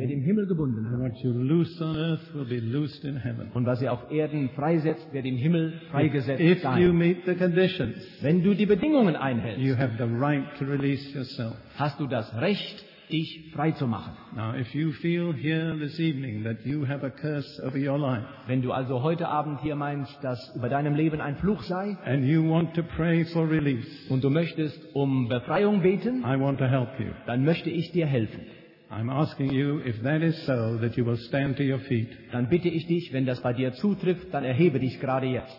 wird im Himmel gebunden And haben. what you loose on earth will be loosed in heaven. Und was er auf Erden freisetzt, wird im Himmel freigesetzt If you sein. meet the conditions, Wenn du die Bedingungen you einhältst, have the right to release yourself. hast du das Recht, dich frei zu machen. Now, if you feel here this evening that you have a curse over your life, Wenn du also heute Abend hier meinst, dass über deinem Leben ein Fluch sei and you want to pray for release, und du möchtest um Befreiung beten, I want to help you. dann möchte ich dir helfen. I'm asking you, if that is so, that you will stand to your feet. Dann bitte ich dich, wenn das bei dir zutrifft, dann erhebe dich gerade jetzt.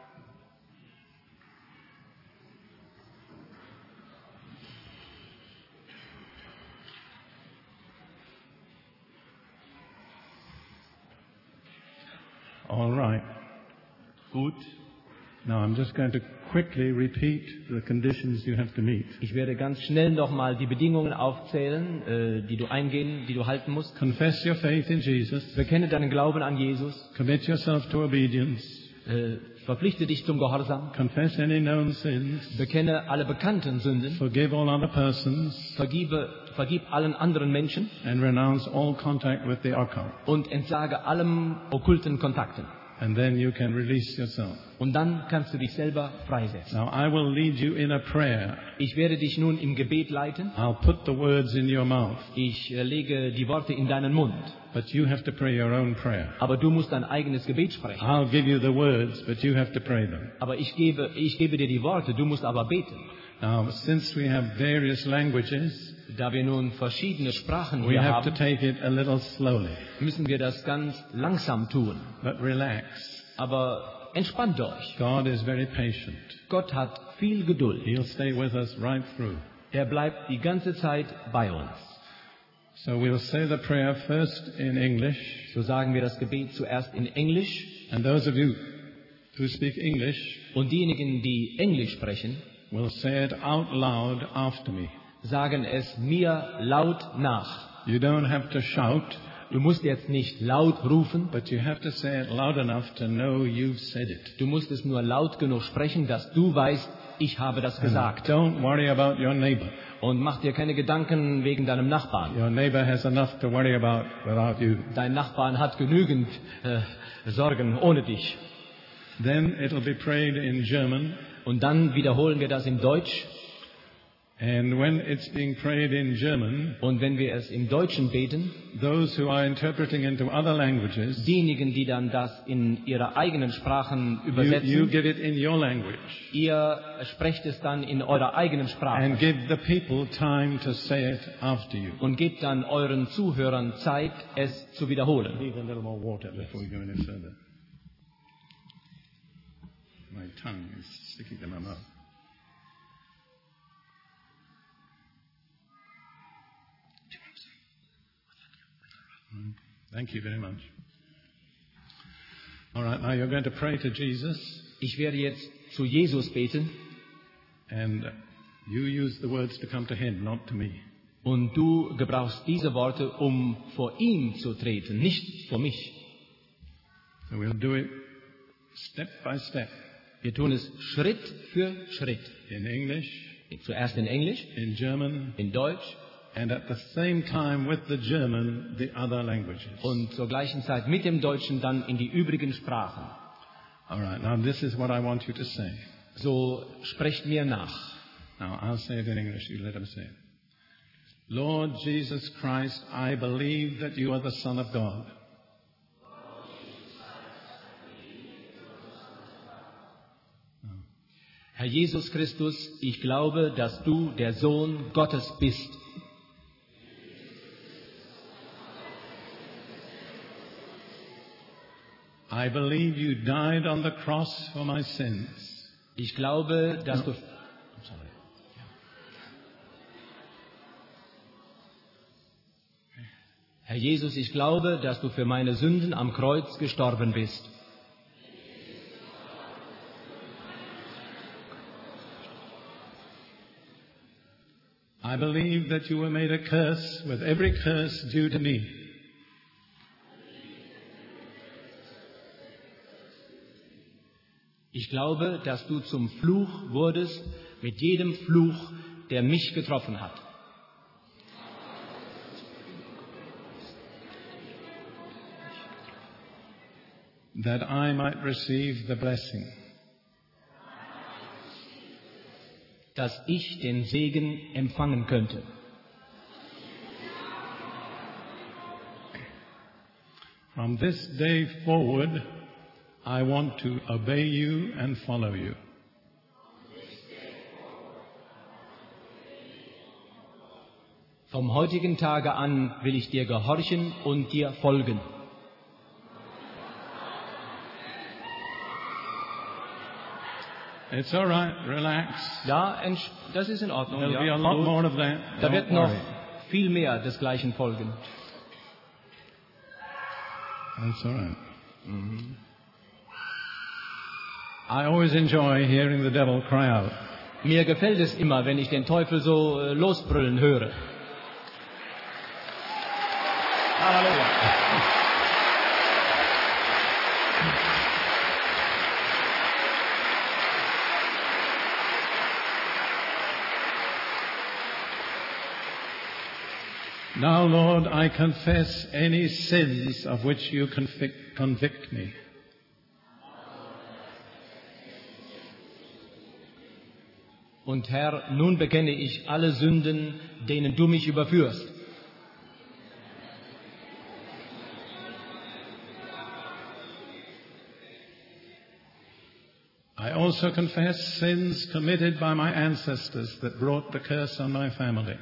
All right. Gut. Now, I'm just going to quickly repeat the conditions you have to meet. Ich werde ganz schnell nochmal die Bedingungen aufzählen, die du halten musst. Confess your faith in Jesus. Bekenne deinen Glauben an Jesus. Commit yourself to obedience. Verpflichte dich zum Gehorsam. Confess any known sins. Bekenne alle bekannten Sünden. Forgive all other persons. Vergib allen anderen Menschen. And renounce all contact with the occult. Und entsage allem okkulten Kontakten. And then you can release yourself. Und dann kannst du dich selber freisetzen. Now, I will lead you in a prayer. Ich werde dich nun im Gebet leiten. I'll put the words in your mouth. Ich lege die Worte in deinen Mund. But you have to pray your own prayer. Aber du musst dein eigenes Gebet sprechen. I'll give you the words, but you have to pray them. Aber ich gebe dir die Worte, du musst aber beten. Now, since we have various languages, Da wir nun verschiedene Sprachen we hier have to haben, take it a little slowly. müssen wir das ganz langsam tun. But relax. Aber entspannt euch. God is very patient. Gott hat viel Geduld. He'll stay with us right through. Er bleibt die ganze Zeit bei uns. So we'll say the prayer first in English. So sagen wir das Gebet zuerst in Englisch. And those of you who speak English Und diejenigen, die Englisch sprechen, will say it out loud after me. sagen es mir laut nach. You don't have to shout, Du musst jetzt nicht laut rufen, but you have to say it loud enough to know you've said it. du musst es nur laut genug sprechen, dass du weißt, ich habe das gesagt. Don't worry about your neighbor. Und mach dir keine Gedanken wegen deinem Nachbarn. Your neighbor has enough to worry about without you. Dein Nachbarn hat genügend Sorgen ohne dich. Then it'll be prayed in German. Und dann wiederholen wir das in Deutsch. And when it's being prayed in German, Und wenn wir es im Deutschen beten, those who are interpreting into other languages, diejenigen, die dann das in ihre eigenen Sprachen you übersetzen, give it in your language. ihr sprecht es dann in eurer eigenen Sprache. And give the people time to say it after you. Und gebt dann euren Zuhörern Zeit, es zu wiederholen. Need a little more water before we go any further. My tongue is sticking to my mouth. Thank you very much. All right, now you're going to pray to Jesus, Ich werde jetzt zu Jesus beten and you use the words to come to him, not to me. und du gebrauchst diese Worte, um vor ihm zu treten, nicht vor mich. So we'll do it step by step, Wir tun es Schritt für Schritt. in English, Zuerst in Englisch, in German, in Deutsch and at the same time with the German, the other languages. und zur gleichen Zeit mit dem Deutschen dann in die übrigen Sprachen. All right, now this is what I want you to say. So sprecht mir nach. Now I'll say it in English, you let him say it. Lord Jesus Christ, I believe that you are the Son of God. Herr Jesus Christus, ich glaube, dass du der Sohn Gottes bist. I believe you died on the cross for my sins. Ich glaube, dass du... Herr Jesus, ich glaube, dass du für meine Sünden am Kreuz gestorben bist. I believe that you were made a curse with every curse due to me. Ich glaube, dass du zum Fluch wurdest mit jedem Fluch, der mich getroffen hat. that I might receive the blessing. Dass ich den Segen empfangen könnte. From this day forward, I want to obey you and follow you. Vom heutigen Tage an will ich dir gehorchen und dir folgen. It's all right, relax. Ja, das ist in Ordnung. There'll be Ja, a lot gut. more of that. Da Don't wird noch worry. viel mehr desgleichen folgen. That's all right. I always enjoy hearing the devil cry out. Mir gefällt es immer, wenn ich den Teufel so losbrüllen höre. Halleluja. Now, Lord, I confess any sins of which you convict me. Und Herr, nun bekenne ich alle Sünden, denen du mich überführst. I also confess sins committed by my ancestors that brought the curse on my family.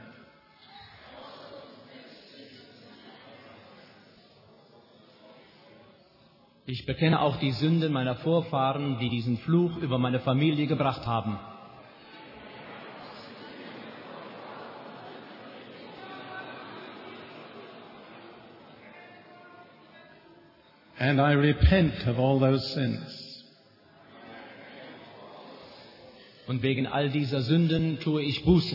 Ich bekenne auch die Sünden meiner Vorfahren, die diesen Fluch über meine Familie gebracht haben. And I repent of all those sins. Und wegen all dieser Sünden tue ich Buße.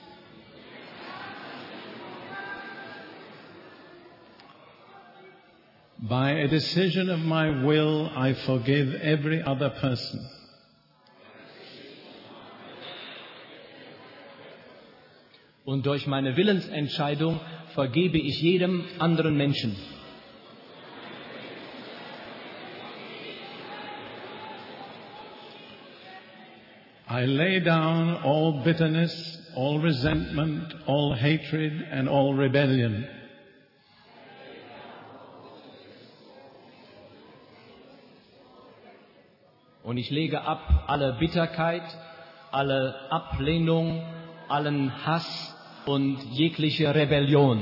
By a decision of my will, I forgive every other person. Und durch meine Willensentscheidung vergebe ich jedem anderen Menschen. I lay down all bitterness, all resentment, all hatred, and all rebellion. Und ich lege ab alle Bitterkeit, alle Ablehnung, allen Hass und jegliche Rebellion.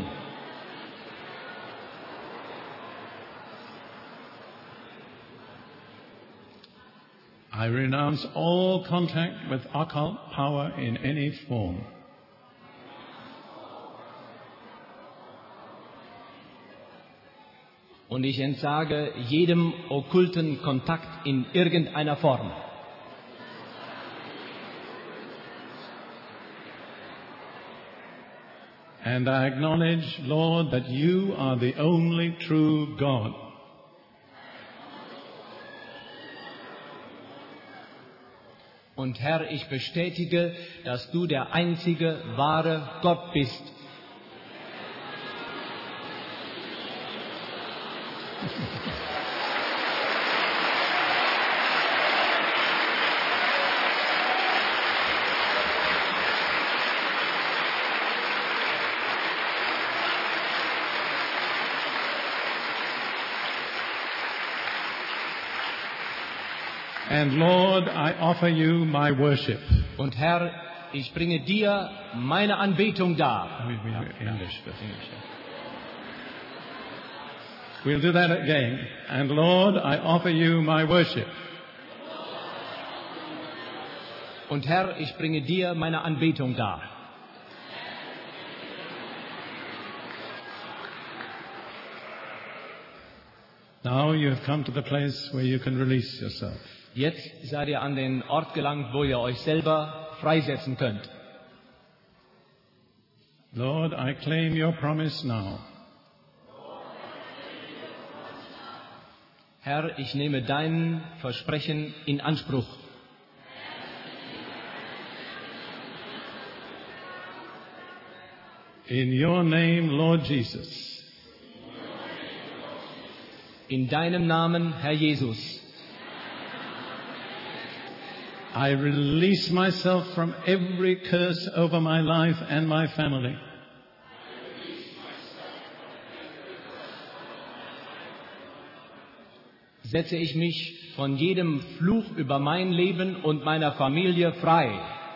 I renounce all contact with occult power in any form. Und ich entsage jedem okkulten Kontakt in irgendeiner Form. And I acknowledge, Lord, that you are the only true God. Und Herr, ich bestätige, dass du der einzige wahre Gott bist. And Lord, I offer you my worship. Und Herr, ich bringe dir meine Anbetung dar. English. We'll do that again. And Lord, I offer you my worship. Und Herr, ich bringe dir meine Anbetung dar. Now you have come to the place where you can release yourself. Jetzt seid ihr an den Ort gelangt, wo ihr euch selber freisetzen könnt. Lord, I claim your promise now. Herr, ich nehme dein Versprechen in Anspruch. In your name, Lord Jesus. In deinem Namen, Herr Jesus. I release myself from every curse over my life and my family. Setze ich mich von jedem Fluch über mein Leben und meiner Familie frei.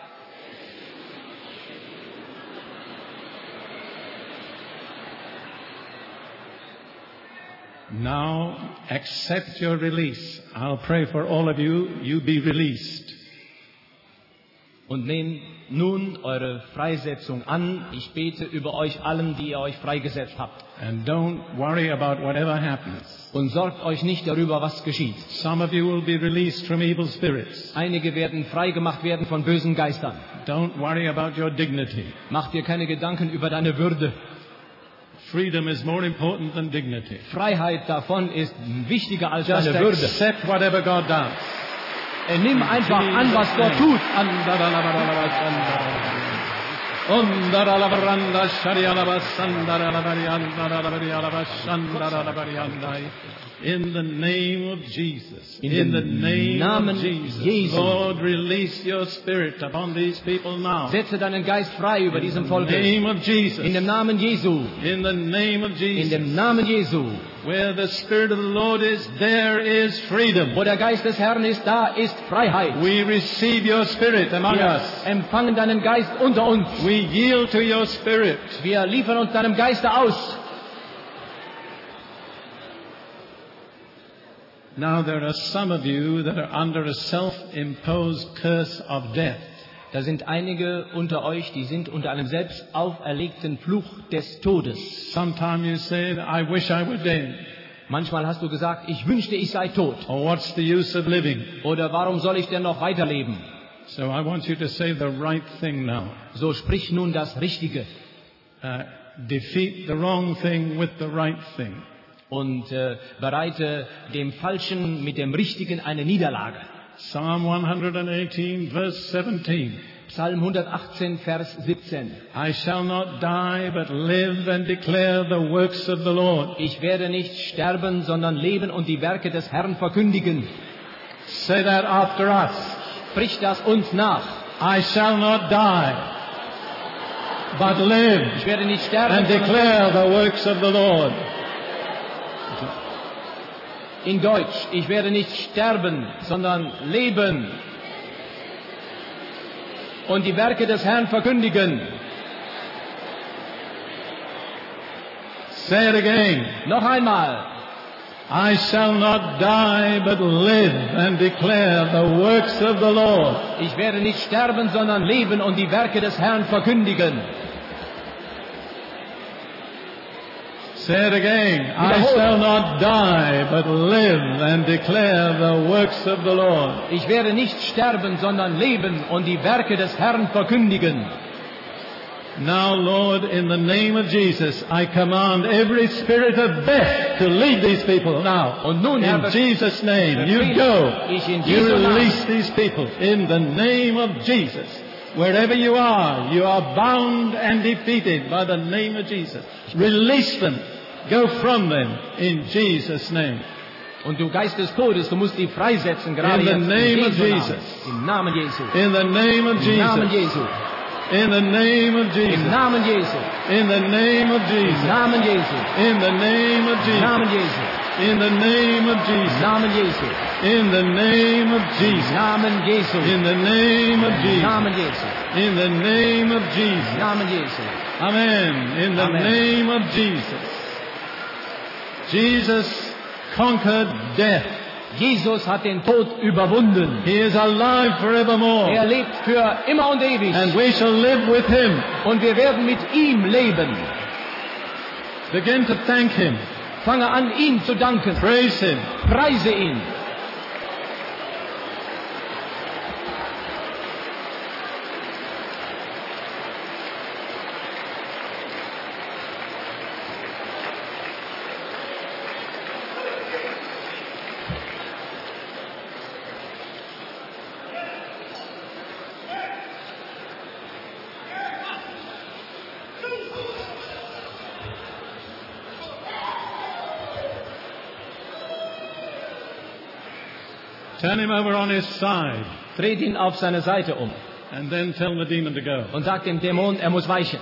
Now accept your release. I'll pray for all of you. You be released. Und nehmt nun eure Freisetzung an. Ich bete über euch allen, die ihr euch freigesetzt habt. And don't worry about whatever happens. Und sorgt euch nicht darüber, was geschieht. Some of you will be released from evil spirits. Einige werden freigemacht werden von bösen Geistern. Don't worry about your dignity. Mach dir keine Gedanken über deine Würde. Freedom is more important than dignity. Freiheit davon ist wichtiger als Just deine Würde. accept whatever God does. Nimm einfach an, was Gott tut. In the name of Jesus. In the name Namen of Jesus. Jesu. Lord, release your spirit upon these people now. Setze deinen Geist frei über diesem In Volk. the name of Jesus. In dem Namen Jesu. In the name of In Jesus. dem Namen Jesu. Where the Spirit of the Lord is, there is freedom. Wo der Geist des Herrn ist, da ist Freiheit. We receive your Spirit among Wir us. empfangen deinen Geist unter uns. We yield to your Spirit. Wir liefern uns deinem Geiste aus. Now there are some of you that are under a self-imposed curse of death. Da sind einige unter euch, die sind unter einem selbst auferlegten Fluch des Todes. Sometimes you say, I wish I were dead. Manchmal hast du gesagt, ich wünschte, ich sei tot. Or what's the use of living? Oder warum soll ich denn noch weiterleben? So I want you to say the right thing now. So sprich nun das Richtige Defeat the wrong thing with the right thing. und bereite dem Falschen mit dem Richtigen eine Niederlage. Psalm 118, verse 17. Psalm 118, Vers 17. I shall not die, but live and declare the works of the Lord. Ich werde nicht sterben, sondern leben und die Werke des Herrn verkündigen. Say that after us. Sprich das uns nach. I shall not die, but live Ich werde nicht sterben, and declare the works of the Lord. in Deutsch, ich werde nicht sterben, sondern leben und die Werke des Herrn verkündigen. Say it again. Noch einmal. I shall not die, but live and declare the works of the Lord. Ich werde nicht sterben, sondern leben und die Werke des Herrn verkündigen. Say it again. I shall not die, but live and declare the works of the Lord. Ich werde nicht sterben, sondern leben und die Werke des Herrn verkündigen. Now, Lord, in the name of Jesus, I command every spirit of death to leave these people now. Und nun, Herr, In Jesus' name, you befehle go. ich in You Jesu Namen. release these people in the name of Jesus. Wherever you are bound and defeated by the name of Jesus. Release them. Go from them in Jesus' name. Und du Geist des Todes, du musst die freisetzen, gerade In the jetzt. name of Jesu Namen. Jesus. Im Namen Jesu. In the name of Im Namen Jesus. Jesu. In the name of Im Jesus. Namen Jesu. In the name of Im Jesus. Namen Jesu. In the name of Im Jesus. Namen Jesu. In the name of Im Jesus. Namen Jesu. In the name of Im Jesus. Namen Jesu. In the name of Im Jesus. Namen Jesu. In the name of Im Jesus. Namen Jesu. Amen. In the Amen. name of Jesus. Jesus conquered death. Jesus hat den Tod überwunden. He is alive forevermore. Er lebt für immer und ewig. And we shall live with him. Und wir werden mit ihm leben. Begin to thank him. Fange an, ihm zu danken. Praise him. Preise ihn. Turn him over on his side. Dreht ihn auf seine Seite um And then tell the demon to go. und sagt dem Dämon, er muss weichen.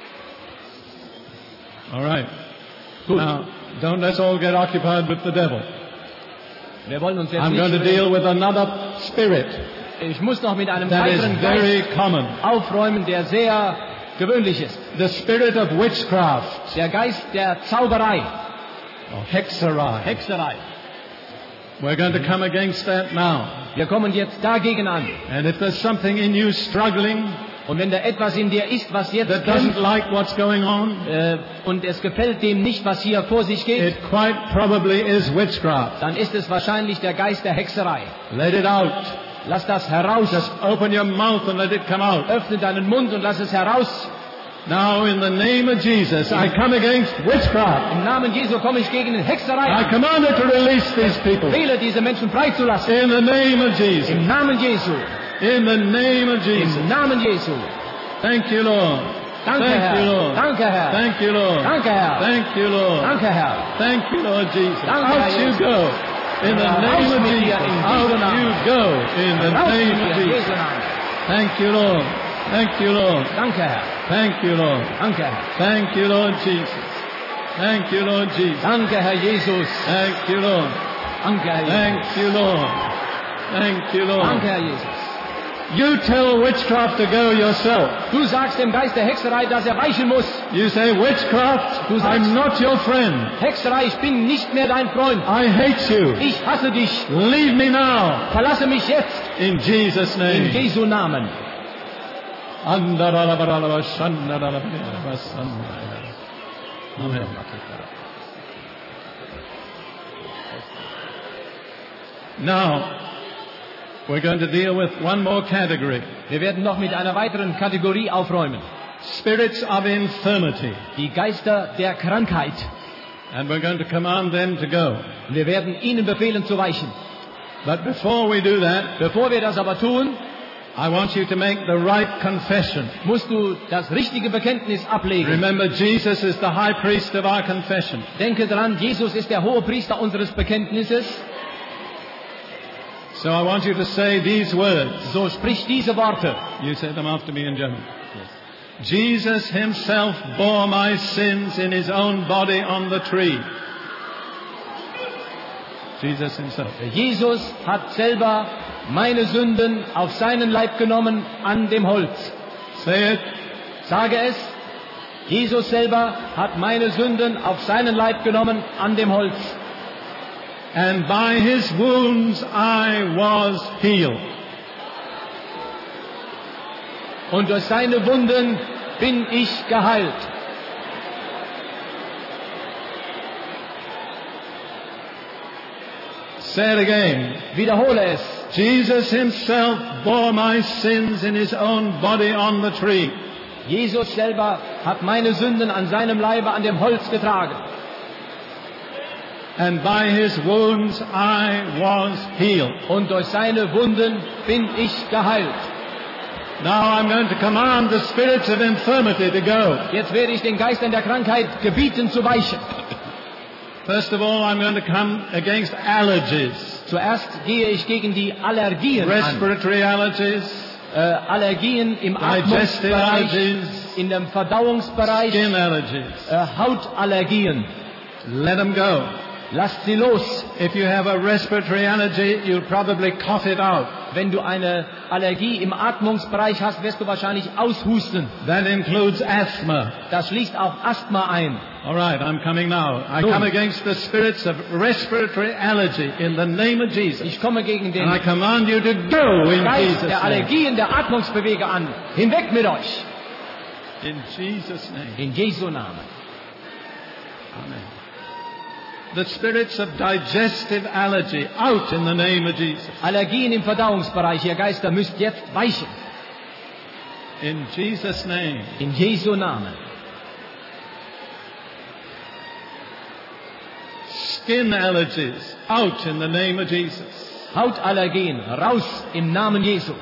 All right. Gut. Now, don't let's all get occupied with the devil. Wir wollen uns jetzt I'm going to nicht... deal with another spirit Ich muss noch mit einem that is weiteren very Geist common. aufräumen, der sehr gewöhnlich ist. The spirit of witchcraft, Der Geist der Zauberei, or hexerai. Hexerei. We're going to come against that now. Wir kommen jetzt dagegen an. And if there's something in you struggling Und wenn da etwas in dir ist, was jetzt that doesn't kämpft, like what's going on, und es gefällt dem nicht, was hier vor sich geht, it quite probably is witchcraft. dann ist es wahrscheinlich der Geist der Hexerei. Let it out. Lass das heraus. Just open your mouth and let it come out. Öffne deinen Mund und lass es heraus. Now, in the name of Jesus, I come against witchcraft. Im Namen Jesu komme ich gegen Hexerei I an. command it to release these people. Befehle, diese Menschen freizulassen. In the name of Jesus. Im Namen Jesu. In the name of Jesus. Im Namen Jesu. Thank you, Lord. Danke, Thank you, Herr. Lord. Danke, Herr. Thank you, Lord. Danke, Herr. Thank you, Lord. Danke, Herr. Thank you, Lord Jesus. Danke, Out Herr you Jesus. go. In the Raus name of mit dir, Jesus. in Jesu Out Namen. you go. In the Raus name mit of dir, in Jesus. Jesu Namen. Thank you, Lord. Thank you, Lord. Danke, Herr. Thank you, Lord. Danke, Herr. Thank you, Lord Jesus. Thank you, Lord Jesus. Danke, Herr Jesus. Thank you, Lord. Danke, Herr Thank Jesus. you, Lord. Thank you, Lord. Danke, Herr Jesus. You tell witchcraft to go yourself. Du sagst dem Geist der Hexerei, dass er weichen muss. You say, witchcraft, Du sagst- I'm not your friend. Hexerei, ich bin nicht mehr dein Freund. I hate you. Ich hasse dich. Leave me now. Verlasse mich jetzt. In Jesus' In name. Jesu Namen. Amen. Now, we're going to deal with one more category. Wir werden noch mit einer weiteren Kategorie aufräumen. Spirits of infirmity. Die Geister der Krankheit. And we're going to command them to go. Wir werden ihnen befehlen zu weichen. But before we do that, Bevor wir das aber tun, I want you to make the right confession. musst du das richtige Bekenntnis ablegen. Remember, Jesus is the high priest of our confession. Denke dran, Jesus ist der Hohepriester unseres Bekenntnisses. So I want you to say these words. So sprich diese Worte. You say them after me in German. Jesus himself bore my sins in his own body on the tree. Jesus himself. Jesus hat selber meine Sünden auf seinen Leib genommen an dem Holz. Say it. Sage es. Jesus selber hat meine Sünden auf seinen Leib genommen an dem Holz. And by his wounds I was healed. Und durch seine Wunden bin ich geheilt. Say it again. Wiederhole es. Jesus himself bore my sins in his own body on the tree. Jesus selber hat meine Sünden an seinem Leibe an dem Holz getragen. And by his wounds I was healed. Und durch seine Wunden bin ich geheilt. Now I'm going to command the spirits of infirmity to go. Jetzt werde ich den Geistern der Krankheit gebieten zu weichen. First of all, I'm going to come against allergies. Zuerst gehe ich gegen die Allergien an. Respiratory allergies, Allergien im digestive Atmungsbereich, allergies, in dem Verdauungsbereich, skin allergies. Hautallergien. Let them go. Lasst sie los. If you have a respiratory allergy, you'll probably cough it out. Wenn du eine Allergie im Atmungsbereich hast, wirst du wahrscheinlich aushusten. That includes asthma. Das schließt auch Asthma ein. All right, I'm coming now. I Nun. come against the spirits of respiratory allergy in the name of Jesus. Ich komme gegen den And I command you to go in Geist Jesus' der name. Allergien, der Atmungsbewege an. Hinweg mit euch. In Jesus' name. In Jesu Namen. Amen. The spirits of digestive allergy out in the name of Jesus. Allergien im Verdauungsbereich, ihr Geister müsst jetzt weichen. In Jesus' name. In Jesu Namen. Skin allergies out in the name of Jesus. Hautallergien, raus im Namen Jesu.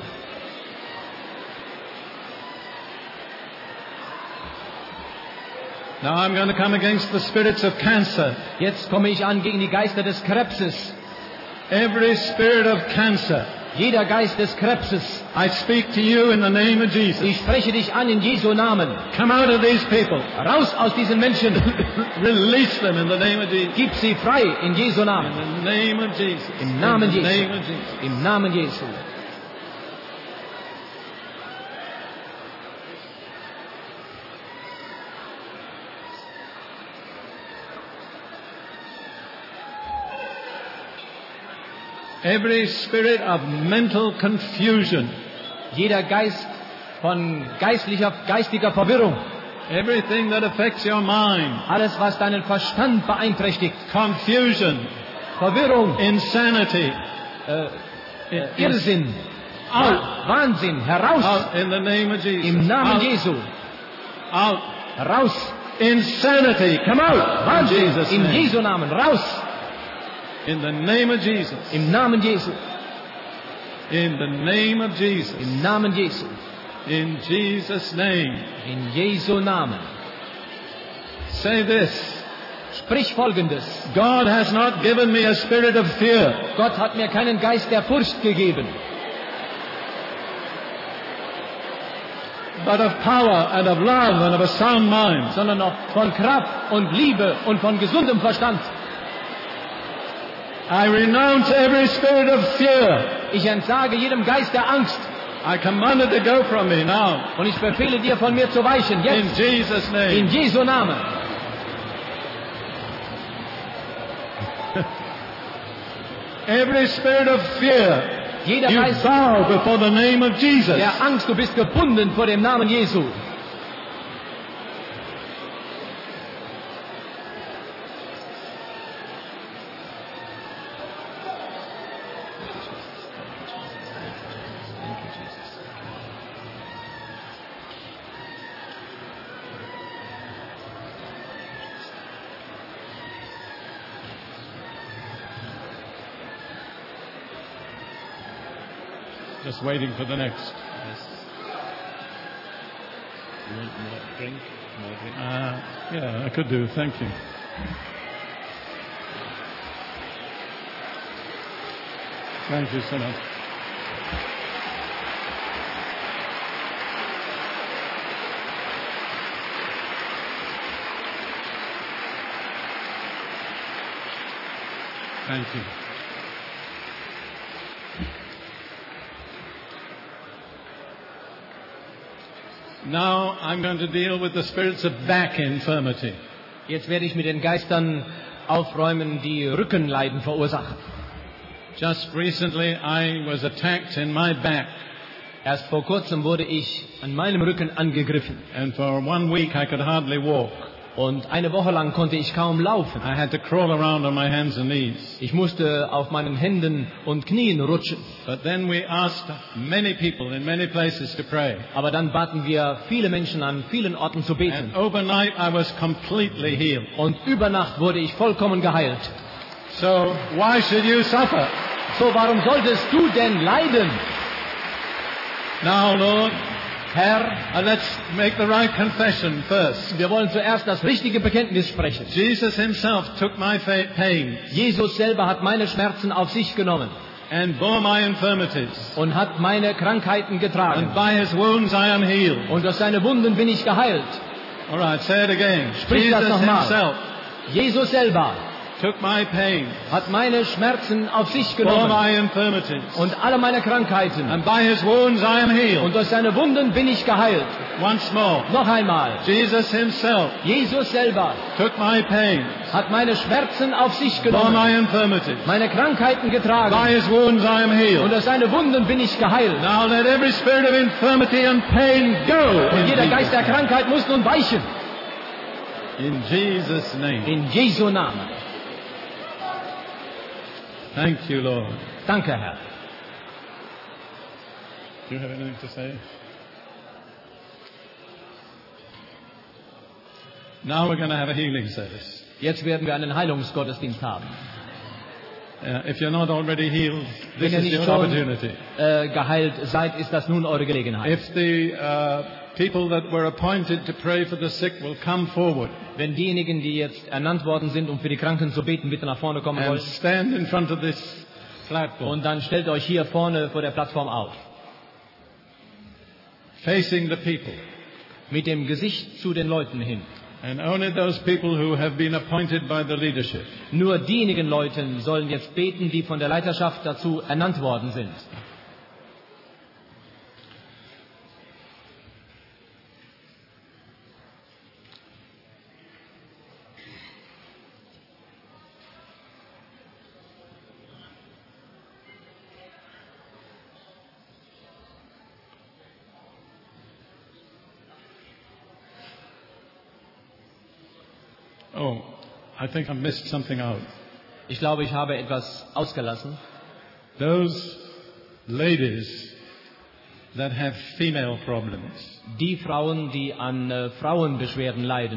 Now I'm going to come against the spirits of cancer. Jetzt komme ich an gegen die Geister des Krebses. Every spirit of cancer, Jeder Geist des Krebses, I speak to you in the name of Jesus. ich spreche dich an in Jesu Namen. Come out of these people. Raus aus diesen Menschen. Release them in the name of Jesus. Gib sie frei in Jesu Namen. In the name of Jesus. Im Namen In the Jesu. name of Jesus. Im Namen Jesu. Every spirit of mental confusion, Jeder Geist von geistiger Verwirrung, everything that affects your mind, alles was deinen Verstand beeinträchtigt, confusion, Verwirrung, insanity, Irrsinn, out, Wahnsinn, heraus out in the name of Jesus. im Namen Out, Jesu. out. Raus, Insanity, come out. In Wahnsinn, Jesus' in name. Jesu Namen, raus, In the name of Jesus. im Namen Jesu, In the name of Jesus. im Namen Jesu, In Jesus' name. in Jesu Namen. Say this. Sprich Folgendes: God has not given me a spirit of fear, Gott hat mir keinen Geist der Furcht gegeben, but of power and of love and of a sound mind. sondern noch von Kraft und Liebe und von gesundem Verstand. I renounce every spirit of fear. Ich entsage jedem Geist der Angst I command it to go from me now. und ich befehle dir, von mir zu weichen, In jetzt, Jesus' in name. Jesu Namen. Every spirit of fear, Jeder you Geist bow before the name of Jesus. der Angst, du bist gebunden vor dem Namen Jesu. Just waiting for the next. You want more drink? Yeah, I could do. Thank you. Thank you so much. Thank you. Now I'm going to deal with the spirits of back infirmity. Jetzt werde ich mit den Geistern aufräumen, die Rückenleiden verursachen. Just recently I was attacked in my back, Erst vor kurzem wurde ich an meinem Rücken angegriffen and for 1 week I could hardly walk. und eine Woche lang konnte ich kaum laufen. I had to crawl around on my hands and knees. Ich musste auf meinen Händen und Knien rutschen. But then we asked many people in many places to pray. Aber dann baten wir viele Menschen an vielen Orten zu beten. And overnight I was completely healed. Und über Nacht wurde ich vollkommen geheilt. So why should you suffer? So, warum solltest du denn leiden? Now, Lord, Herr, let's make the right confession first. wir wollen zuerst das richtige Bekenntnis sprechen. Jesus himself took my pain Jesus selber hat meine Schmerzen auf sich genommen and bore my infirmities. und hat meine Krankheiten getragen. And by his wounds I am healed. Und durch seine Wunden bin ich geheilt. All right, say it again. Sprich das Jesus nochmal. himself Jesus selber took my pain, hat meine Schmerzen auf sich bore genommen my infirmities. und alle meine Krankheiten. And by his wounds I am Und healed. durch seine Wunden bin ich geheilt. Once more. Noch einmal. Jesus himself Jesus selber took my pain, hat meine Schmerzen auf sich bore genommen, my infirmities. meine Krankheiten getragen. By his wounds I am Und healed. durch seine Wunden bin ich geheilt. Now let every spirit of infirmity and pain go. Und in jeder Jesus' Geist der name. Krankheit muss nun weichen. In Jesus' name. In Jesu Namen. Thank you, Lord. Danke, Herr. Do you have anything to say? Now we're going to have a healing service. Jetzt werden wir einen Heilungsgottesdienst haben. If you're not already healed, this Wenn ihr is nicht your schon opportunity. geheilt seid, ist das nun eure Gelegenheit. If the people that were appointed to pray for the sick will come forward Wenn diejenigen, die jetzt ernannt worden sind, um für die Kranken zu beten, bitte nach vorne kommen and wollen stand in front of this platform, Und dann stellt euch hier vorne vor der Plattform auf. facing the people. Mit dem Gesicht zu den Leuten hin. And only those people who have been appointed by the leadership. Nur diejenigen Leute sollen jetzt beten, die von der Leiterschaft dazu ernannt worden sind. Oh, I think I missed something out. Ich glaube, ich habe etwas ausgelassen. Those ladies that have female problems. Die Frauen, die an Frauenbeschwerden leiden.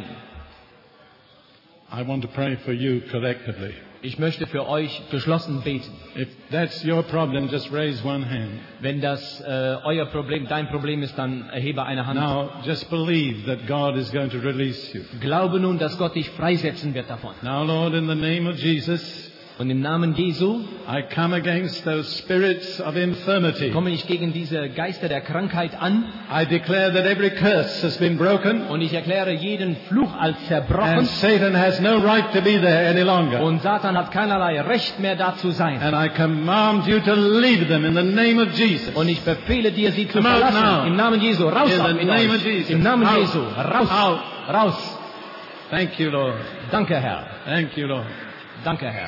I want to pray for you collectively. Ich möchte für euch geschlossen beten. If that's your problem, just raise one hand. Wenn das euer Problem, dein Problem ist, dann erhebe eine Hand. Now, just believe that God is going to release you. Glaube nun, dass Gott dich freisetzen wird davon. Now, Lord, in the name of Jesus, Und im Namen Jesu I come against those spirits of infirmity. komme ich gegen diese Geister der Krankheit an. I declare that every curse has been broken Und ich erkläre jeden Fluch als and zerbrochen. Satan has no right to be there any longer. Und Satan hat keinerlei Recht mehr da zu sein. And I command you to leave them in the name of Jesus. Und ich befehle dir, sie zu Come out now. verlassen. Im Namen Jesu. Raus In aus the mit name euch. of Jesus. Im Namen Out. Jesu. Raus. Out. Raus. Thank you, Lord. Danke, Herr. Thank you, Lord. Danke, Herr.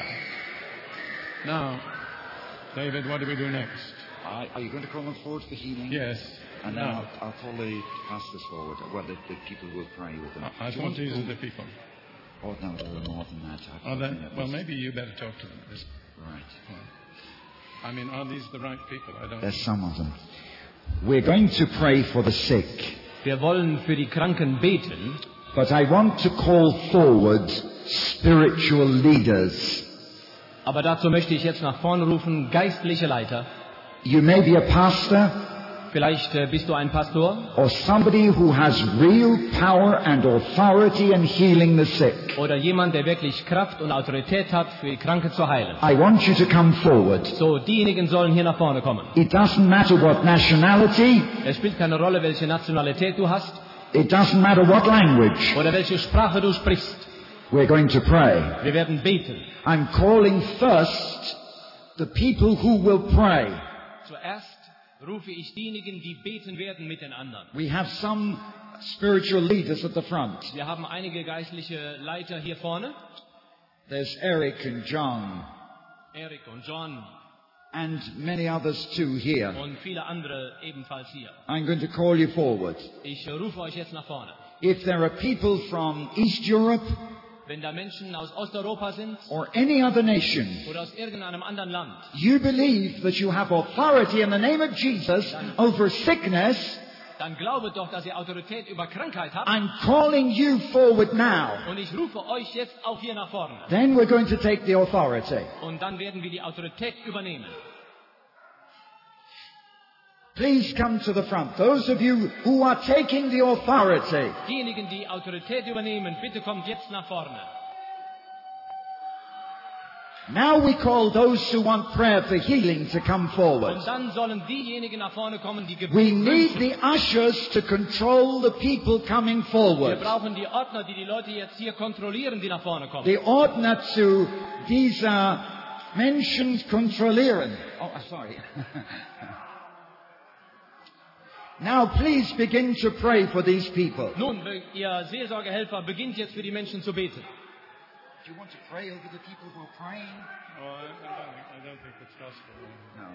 Now, David, what do we do next? Are you going to call them forward for healing? Yes. And then Now, I'll call the pastors forward. Well, the people will pray with them. I Do you thought these to are the people. Oh, no, there are more than that. Are they? Well, maybe you better talk to them. Right. I mean, are these the right people? I don't There's some of them. We're going to pray for the sick, Wir wollen für die Kranken beten. but I want to call forward spiritual leaders. Aber dazu möchte ich jetzt nach vorne rufen, geistliche Leiter. You may be a pastor Vielleicht bist du ein Pastor or somebody who has real power and authority in healing the sick. oder jemand, der wirklich Kraft und Autorität hat, für die Kranken zu heilen. I want you to come forward. So, diejenigen sollen hier nach vorne kommen. It doesn't matter what nationality, Es spielt keine Rolle, welche Nationalität du hast it doesn't matter what language. oder welche Sprache du sprichst. We're going to pray. Wir werden beten. I'm calling first the people who will pray. Zuerst rufe ich diejenigen, die beten werden mit den anderen. We have some spiritual leaders at the front. Wir haben einige geistliche Leiter hier vorne. There's Eric and John Eric und John and many others too here. und viele andere ebenfalls hier. I'm going to call you forward. Ich rufe euch jetzt nach vorne. If there are people from East Europe Wenn da Menschen aus Osteuropa sind or any other nation, oder aus irgendeinem anderen Land, you believe that you have authority in the name of Jesus over sickness, dann glaube doch, dass ihr Autorität über Krankheit habt. I'm calling you forward now. Und ich rufe euch jetzt auch hier nach vorne. Then we're going to take the authority. Und dann werden wir die Autorität übernehmen. Please come to the front. Those of you who are taking the authority. Diejenigen, die Autorität übernehmen, bitte kommt jetzt nach vorne. Now we call those who want prayer for healing to come forward. Und dann sollen diejenigen nach vorne kommen, die Gebet We need wünschen. the ushers to control the people coming Wir forward. brauchen die Ordner, die die Leute jetzt hier kontrollieren, die nach vorne kommen. The ordner zu dieser Menschen kontrollieren. Oh, sorry. Now please begin to pray for these people. Nun, ihr Seelsorgehelfer, beginnt jetzt für die Menschen zu beten. Do you want to pray over the people who are praying? Oh, I don't think it's gospel. No.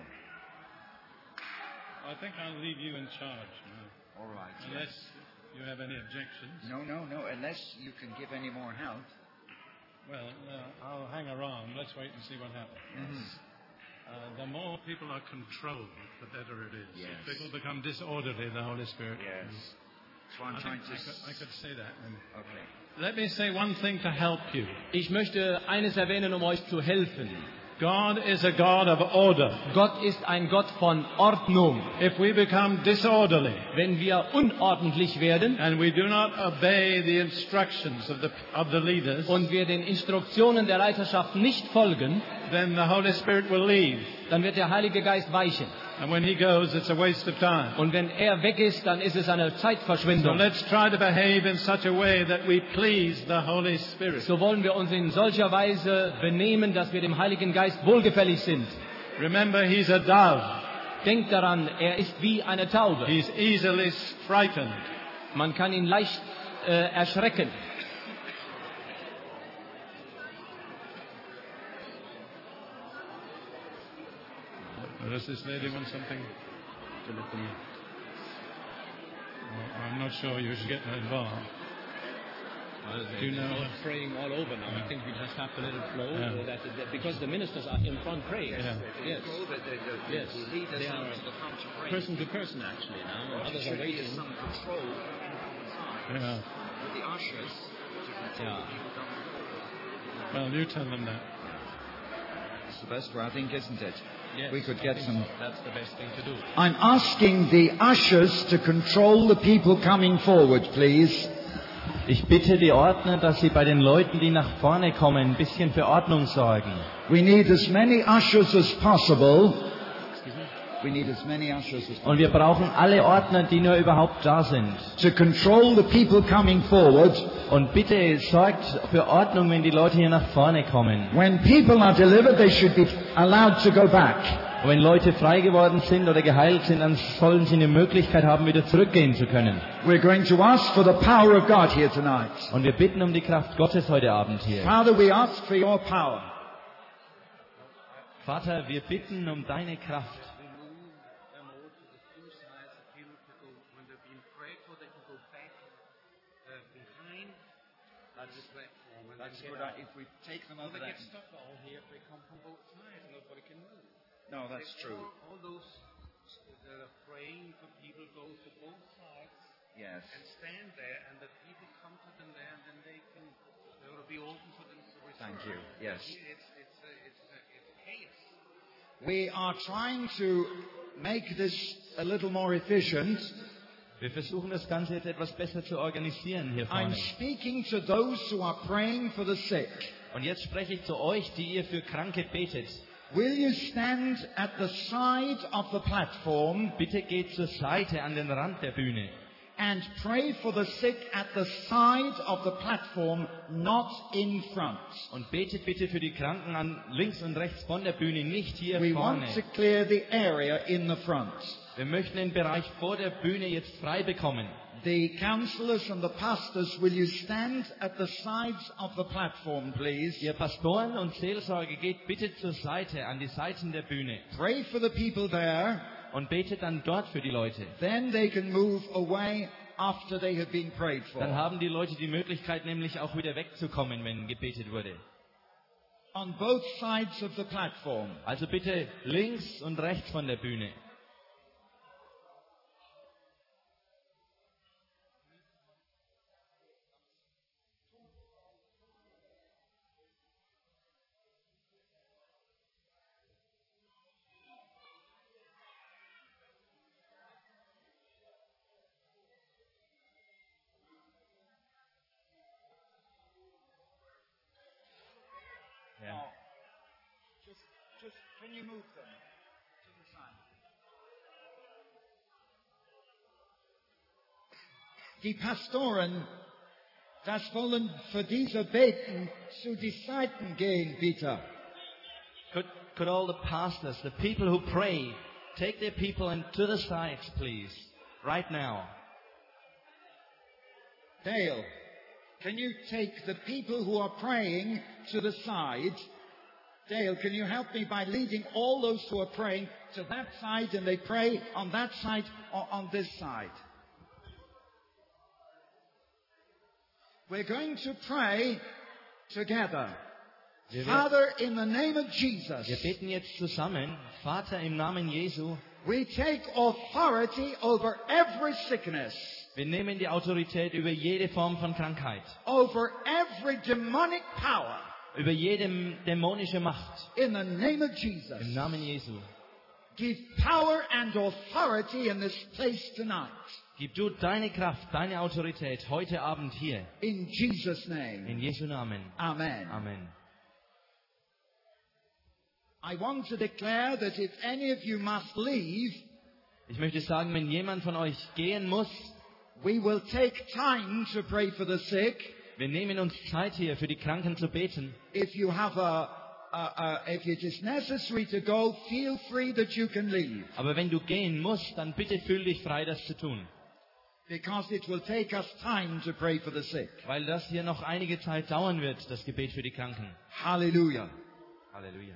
I think I'll leave you in charge now, All right. unless you have any objections. No. Unless you can give any more help. Well, I'll hang around. Let's wait and see what happens. The more people are controlled, the better it is. Yes. If people become disorderly, the Holy Spirit. So I'm I trying think to. I could say that. Okay. Let me say one thing to help you. Ich möchte eines erwähnen, um euch zu helfen. God is a God of order. Gott ist ein Gott von Ordnung. If we become disorderly Wenn wir unordentlich werden and we do not obey the instructions of the leaders, und wir den Instruktionen der Leiterschaft nicht folgen, then the Holy Spirit will leave. dann wird der Heilige Geist weichen. And when he goes, it's a waste of time. Und wenn er weg ist, dann ist es eine So Zeitverschwendung. let's try to behave in such a way that we please the Holy Spirit. So wollen wir uns in solcher Weise benehmen, dass wir dem Heiligen Geist wohlgefällig sind. Remember, he's a dove. Denkt daran, er ist wie eine Taube. He's easily frightened. Man kann ihn leicht erschrecken. Does this lady want something? I'm not sure you should get involved. Do you know? Praying all over now. I think we just have to let it flow. Yeah. Because the ministers are in front praying. Yeah. Yes. Yes. They are person to person actually now. And others are waiting. Some control Yeah. with the ushers to control Yeah. the people coming. Well, you tell them that. It's the best way, I think, isn't it? Yes, We could I get think some. That's the best thing to do. I'm asking the ushers to control the people coming forward, please. Ich bitte die Ordner, dass sie bei den Leuten, die nach vorne kommen, ein bisschen für Ordnung sorgen. We need as many ushers as possible. We need as many ushers as Und wir brauchen alle Ordner, die nur überhaupt da sind. to control the people coming forward. Und bitte sorgt für Ordnung, wenn die Leute hier nach vorne kommen. When people are delivered, they should be allowed to go back. Und wenn Leute frei geworden sind oder geheilt sind, dann sollen sie eine Möglichkeit haben, wieder zurückgehen zu können. We're going to ask for the power of God here tonight. Und wir bitten um die Kraft Gottes heute Abend hier. Father, we ask for your power. Vater, wir bitten um deine Kraft. If we take them over there. No, that's true. All those that are praying for people go to both sides Yes. and stand there, and the people come to them there, and then they will be open for them to receive. Thank you. Yes. It's chaos. We are trying to make this a little more efficient. Wir versuchen das Ganze jetzt etwas besser zu organisieren hier I'm vorne. speaking to those who are praying for the sick. Und jetzt spreche ich zu euch, die ihr für Kranke betet. Will you stand at the side of the platform Bitte geht zur Seite an den Rand der Bühne and pray for the sick at the side of the platform, not in front? und betet bitte für die Kranken an links und rechts von der Bühne, nicht hier We vorne. want to clear the area in the front. Wir möchten den Bereich vor der Bühne jetzt frei bekommen. The councillors and the pastors, will you stand at the sides of the platform, please? Ihr Pastoren und Seelsorge geht bitte zur Seite, an die Seiten der Bühne Pray for the people there. und betet dann dort für die Leute. Then they can move away after they have been prayed Dann for. haben die Leute die Möglichkeit, nämlich auch wieder wegzukommen, wenn gebetet wurde. On both sides of the platform. Also bitte links und rechts von der Bühne. Ja. Just can you move them to the side? Die Pastoren, das wollen für diese Beten zu die Seiten gehen, bitte. Could all the pastors, the people who pray, take their people and to the sides, please, right now. Dale, can you take the people who are praying to the side? Dale, can you help me by leading all those who are praying to that side, and they pray on that side or on this side? We're going to pray together. Father, in the name of Jesus, Wir beten jetzt zusammen, Vater im Namen Jesu, we take authority over every sickness, wir nehmen die Autorität über jede Form von Krankheit, over every demonic power, über jede dämonische Macht. In the name of Jesus. Im Namen Jesu. Give power and authority in this place tonight. Gib du deine Kraft, deine Autorität heute Abend hier. In Jesus' name. In Jesu Namen. Amen. Amen. I want to declare that if any of you must leave, Ich möchte sagen, wenn jemand von euch gehen muss, we will take time to pray for the sick. wir nehmen uns Zeit hier, für die Kranken zu beten. If you have if it is necessary to go, feel free that you can leave. Aber wenn du gehen musst, dann bitte fühl dich frei, das zu tun. Because it will take us time to pray for the sick. Weil das hier noch einige Zeit dauern wird, das Gebet für die Kranken. Hallelujah. Halleluja.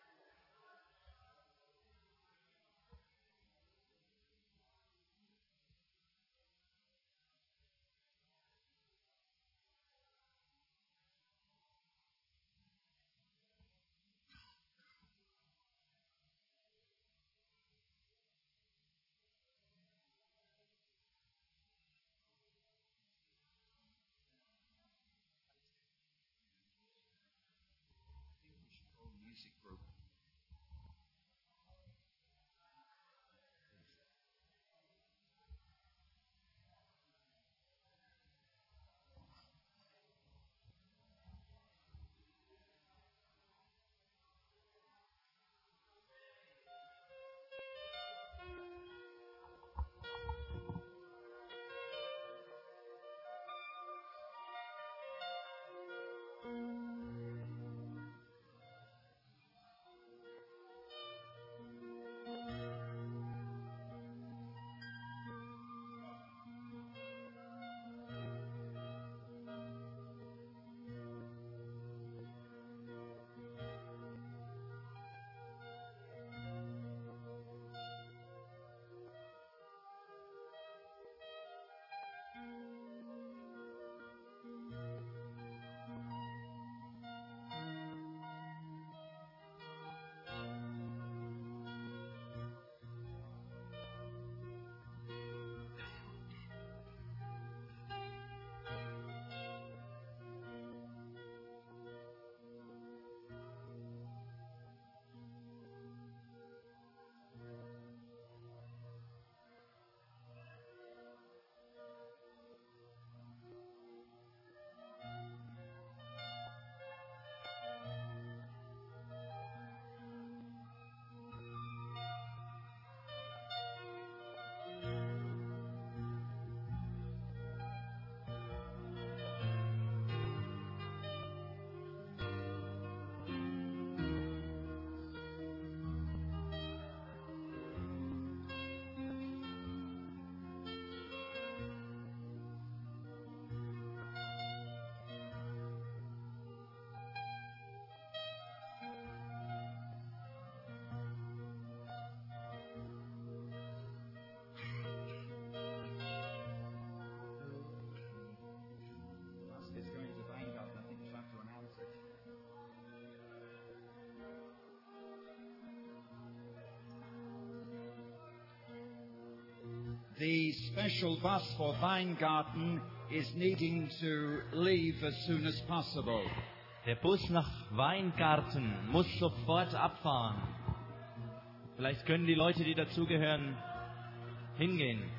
The special bus for Weingarten is needing to leave as soon as possible. Der Bus nach Weingarten muss sofort abfahren. Vielleicht können die Leute, die dazugehören, hingehen.